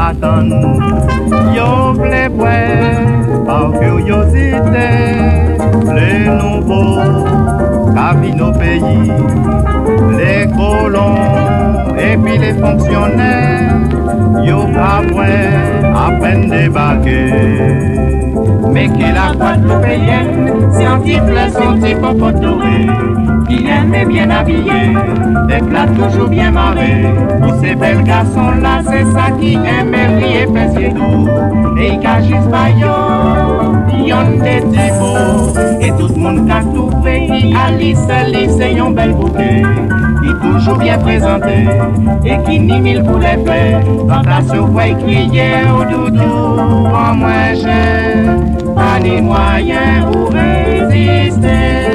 attendre. Yo vle par curiosité, les nouveaux qui nos pays, les colons et puis les fonctionnaires, yo pas à peine débarquer. Mais que la Guadeloupéenne, scientifique, son type photoré, qui aime et bien habillé, des plats toujours bien marrés. Pour ces belles garçons-là, c'est ça qui aime et rire, pèse tout. Et il cagisse pas yon des typos. Et tout le monde a trouvé, qui Alice, c'est un bel bouquet. Qui toujours bien présenté, et qui ni mille pour les faire. Tentation, voix crier au doudou, en moins cher. Pas ni moyen pour résister.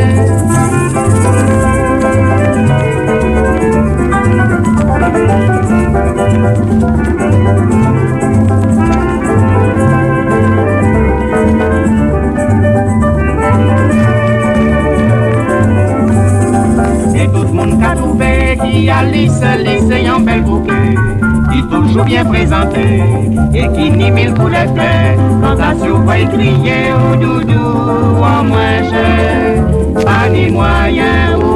Et tout le monde a trouvé qui Alice, c'est un bel bouquet. Qui toujours bien présenté et qui ni mille pour les faire. Quand la surveille crier au doudou en moins cher, pas ni moyen.